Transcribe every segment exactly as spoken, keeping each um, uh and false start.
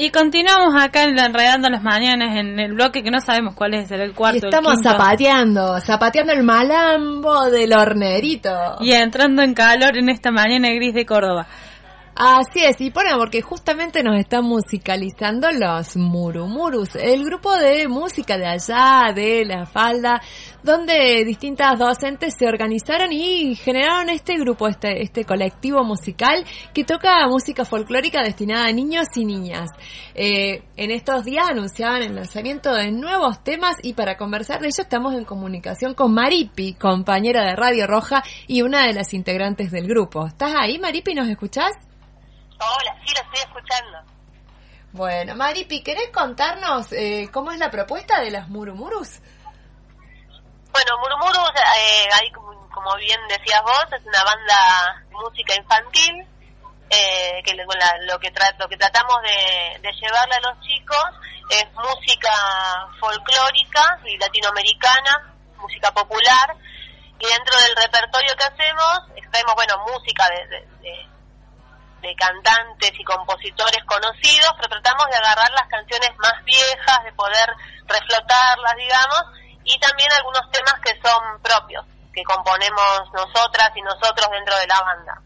Y continuamos acá en la Enredando las Mañanas en el bloque que no sabemos cuál es, será el cuarto. Y estamos el quinto. zapateando, zapateando el malambo del hornerito. Y entrando en calor en esta mañana gris de Córdoba. Así es, y bueno, porque justamente nos están musicalizando los Murumurus, el grupo de música de allá, de La Falda, donde distintas docentes se organizaron y generaron este grupo, este, este colectivo musical que toca música folclórica destinada a niños y niñas. Eh, en estos días anunciaban el lanzamiento de nuevos temas y para conversar de ello estamos en comunicación con Maripi, compañera de Radio Roja y una de las integrantes del grupo. ¿Estás ahí, Maripi? ¿Nos escuchás? Hola, sí, lo estoy escuchando. Bueno, Maripi, ¿querés contarnos eh, cómo es la propuesta de los Murumurus? Bueno, Murumurus, eh, ahí como, como bien decías vos, es una banda de música infantil, eh, que lo, la, lo, que tra- lo que tratamos de, de llevarle a los chicos es música folclórica y latinoamericana, música popular, y dentro del repertorio que hacemos, extraemos, bueno, música de... de, de de cantantes y compositores conocidos, pero tratamos de agarrar las canciones más viejas, de poder reflotarlas, digamos, y también algunos temas que son propios, que componemos nosotras y nosotros dentro de la banda.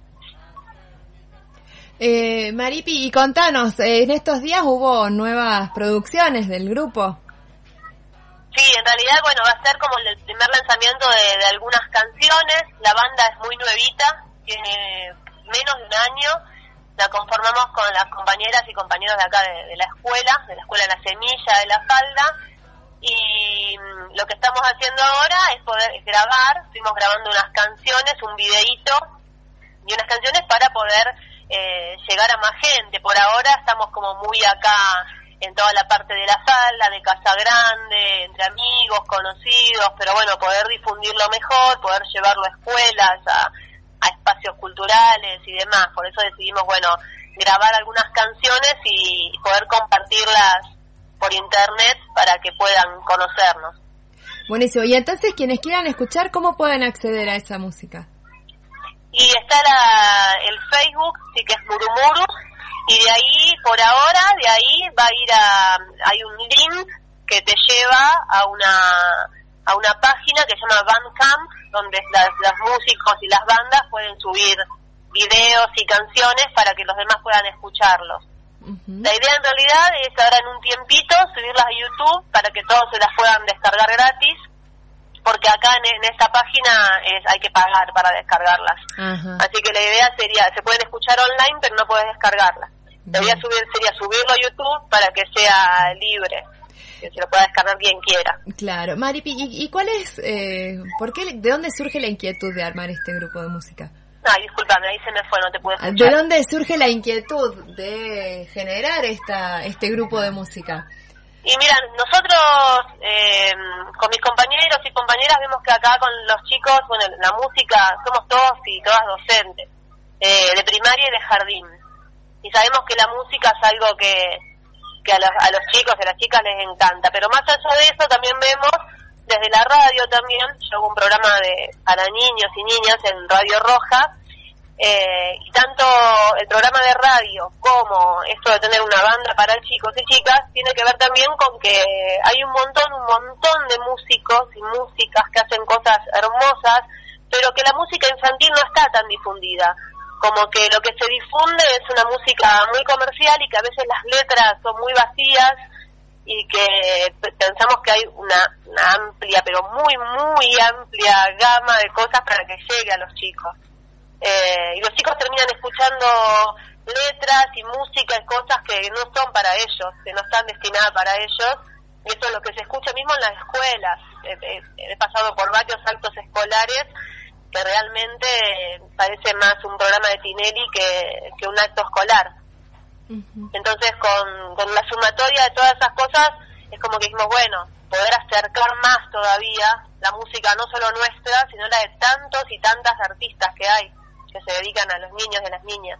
Eh, Maripi, y contanos, eh, en estos días hubo nuevas producciones del grupo. Sí, en realidad, bueno, va a ser como el primer lanzamiento de, de algunas canciones. La banda es muy nuevita, tiene menos de un año. La conformamos con las compañeras y compañeros de acá de, de la escuela, de la escuela La Semilla de La Falda, y mmm, lo que estamos haciendo ahora es poder es grabar, estuvimos grabando unas canciones, un videíto y unas canciones para poder eh, llegar a más gente. Por ahora estamos como muy acá en toda la parte de La Falda, de Casa Grande, entre amigos, conocidos, pero bueno, poder difundirlo mejor, poder llevarlo a escuelas, a a espacios culturales y demás. Por eso decidimos, bueno, grabar algunas canciones y poder compartirlas por internet para que puedan conocernos. Buenísimo. Y entonces, quienes quieran escuchar, ¿cómo pueden acceder a esa música? Y está la, el Facebook, sí, que es Murumuru, y de ahí, por ahora, de ahí va a ir a, hay un link que te lleva a una a una página que se llama Bandcamp, donde las, los músicos y las bandas pueden subir videos y canciones para que los demás puedan escucharlos. Uh-huh. La idea en realidad es ahora en un tiempito subirlas a YouTube para que todos se las puedan descargar gratis, porque acá en, en esta página es, hay que pagar para descargarlas. Uh-huh. Así que la idea sería, se pueden escuchar online pero no puedes descargarlas. La idea subir, sería subirlo a YouTube para que sea libre, que se lo pueda descargar quien quiera. Claro. Maripi, ¿y, y cuál es, eh, por qué, de dónde surge la inquietud de armar este grupo de música? Ay, discúlpame, ahí se me fue, no te pude escuchar. ¿De dónde surge la inquietud de generar esta este grupo de música? Y mira, nosotros eh, con mis compañeros y compañeras vemos que acá con los chicos, bueno, la música, somos todos y todas docentes, eh, de primaria y de jardín. Y sabemos que la música es algo que que a los, a los chicos y a las chicas les encanta, pero más allá de eso también vemos desde la radio también, yo hago un programa de para niños y niñas en Radio Roja, eh, y tanto el programa de radio como esto de tener una banda para chicos y chicas tiene que ver también con que hay un montón, un montón de músicos y músicas que hacen cosas hermosas, pero que la música infantil no está tan difundida. Como que lo que se difunde es una música muy comercial y que a veces las letras son muy vacías y que pensamos que hay una, una amplia, pero muy, muy amplia gama de cosas para que llegue a los chicos. Eh, y los chicos terminan escuchando letras y música y cosas que no son para ellos, que no están destinadas para ellos, y eso es lo que se escucha mismo en las escuelas. Eh, eh, he pasado por varios actos escolares que realmente parece más un programa de Tinelli que, que un acto escolar. Uh-huh. Entonces, con, con la sumatoria de todas esas cosas, es como que dijimos, bueno, poder acercar más todavía la música, no solo nuestra, sino la de tantos y tantas artistas que hay, que se dedican a los niños y a las niñas.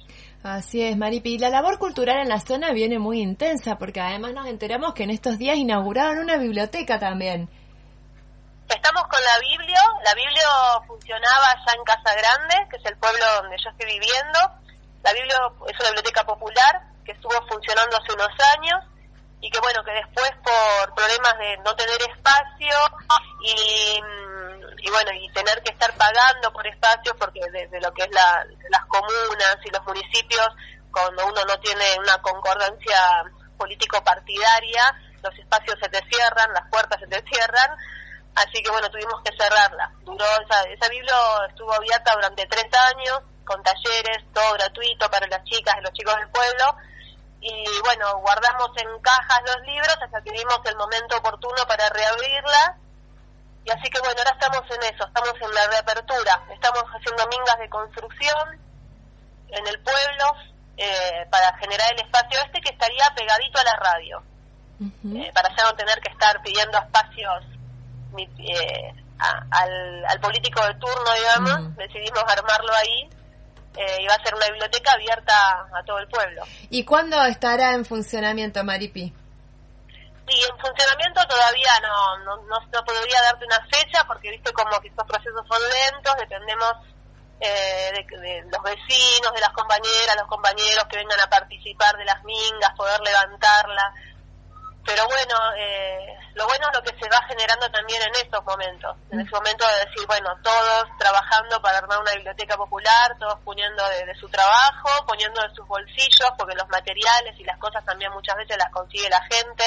Así es, Maripi. Y la labor cultural en la zona viene muy intensa, porque además nos enteramos que en estos días inauguraron una biblioteca también. Estamos con la Biblio. La Biblio funcionaba allá en Casa Grande, que es el pueblo donde yo estoy viviendo. La Biblio es una biblioteca popular que estuvo funcionando hace unos años y que bueno, que después por problemas de no tener espacio y, y bueno, y tener que estar pagando por espacios, porque desde lo que es la, las comunas y los municipios, cuando uno no tiene una concordancia político-partidaria, los espacios se te cierran, las puertas se te cierran, así que bueno, tuvimos que cerrarla. Duró esa, esa biblia estuvo abierta durante tres años, con talleres, todo gratuito para las chicas y los chicos del pueblo, y bueno, guardamos en cajas los libros hasta que vimos el momento oportuno para reabrirla, y así que bueno, ahora estamos en eso, estamos en la reapertura, estamos haciendo mingas de construcción en el pueblo, eh, para generar el espacio este que estaría pegadito a la radio, uh-huh. eh, para ya no tener que estar pidiendo espacios ni, eh, a, al, al político de turno, digamos, uh-huh. Decidimos armarlo ahí. Eh, y va a ser una biblioteca abierta a todo el pueblo. ¿Y cuándo estará en funcionamiento, Maripi? Sí, en funcionamiento todavía no, no, no, no podría darte una fecha, porque viste como que estos procesos son lentos, dependemos eh, de, de los vecinos, de las compañeras, los compañeros que vengan a participar de las mingas, poder levantarla. Pero bueno, eh, lo bueno es lo que se va generando también en estos momentos, en ese momento de decir, bueno, todos trabajando para armar una biblioteca popular, todos poniendo de, de su trabajo, poniendo de sus bolsillos, porque los materiales y las cosas también muchas veces las consigue la gente,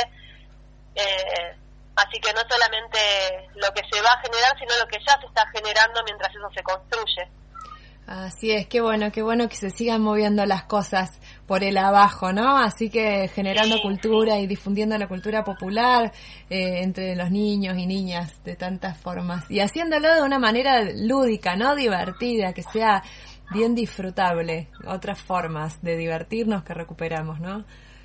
eh, así que no solamente lo que se va a generar, sino lo que ya se está generando mientras eso se construye. Así es, qué bueno, qué bueno que se sigan moviendo las cosas por el abajo, ¿no? Así que generando sí, cultura sí. y difundiendo la cultura popular eh, entre los niños y niñas de tantas formas. Y haciéndolo de una manera lúdica, ¿no? Divertida, que sea bien disfrutable. Otras formas de divertirnos que recuperamos, ¿no?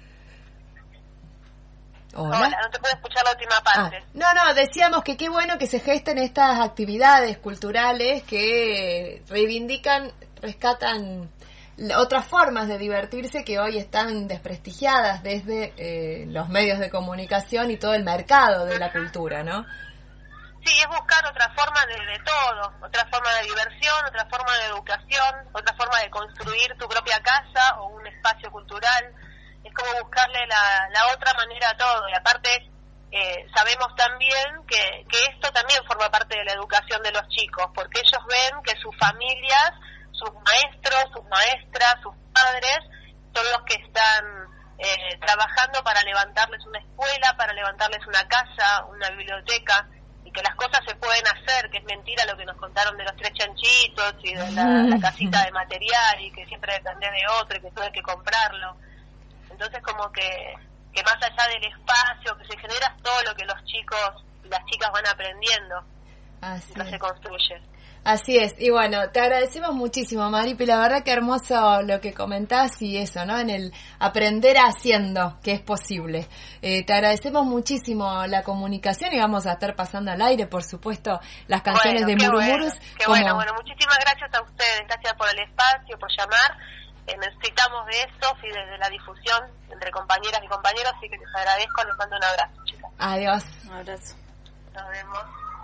Hola. Hola, no te puedo escuchar la última parte. Ah, no, no, decíamos que qué bueno que se gesten estas actividades culturales que reivindican, rescatan otras formas de divertirse que hoy están desprestigiadas desde eh, los medios de comunicación y todo el mercado de la cultura, ¿no? Sí, es buscar otra forma de, de todo, otra forma de diversión, otra forma de educación, otra forma de construir tu propia casa o un espacio cultural. Es como buscarle la, la otra manera a todo, y aparte eh, sabemos también que, que esto también forma parte de la educación de los chicos, porque ellos ven que sus familias, sus maestros, sus maestras, sus padres, son los que están eh, trabajando para levantarles una escuela, para levantarles una casa, una biblioteca, y que las cosas se pueden hacer, que es mentira lo que nos contaron de los tres chanchitos y de la, la casita de material, y que siempre depende de otro y que todo hay que comprarlo. Entonces como que, que más allá del espacio que se genera, es todo lo que los chicos y las chicas van aprendiendo. Así no se construye. Así es, y bueno, te agradecemos muchísimo, Maripi, la verdad que hermoso lo que comentás y eso, ¿no? En el aprender haciendo, que es posible. Eh, te agradecemos muchísimo la comunicación y vamos a estar pasando al aire, por supuesto, las canciones bueno, de Muru Muru Murus. Bueno, qué como... bueno, bueno, muchísimas gracias a ustedes, gracias por el espacio, por llamar. Eh, necesitamos de esto y desde la difusión entre compañeras y compañeros, así que les agradezco, les mando un abrazo, chicas. Adiós. Un abrazo. Nos vemos.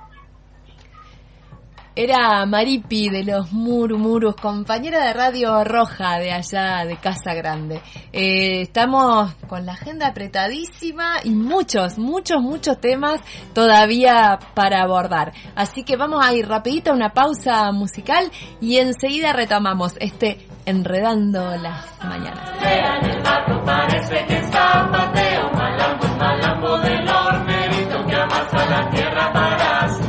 Era Maripi de los Murumurus, compañera de Radio Roja de allá de Casa Grande. Eh, estamos con la agenda apretadísima y muchos, muchos, muchos temas todavía para abordar. Así que vamos a ir rapidito a una pausa musical y enseguida retomamos este Enredando las Mañanas. En el barco parece que zapatea un malambo, un malambo del hornerito que amasa la tierra para hacer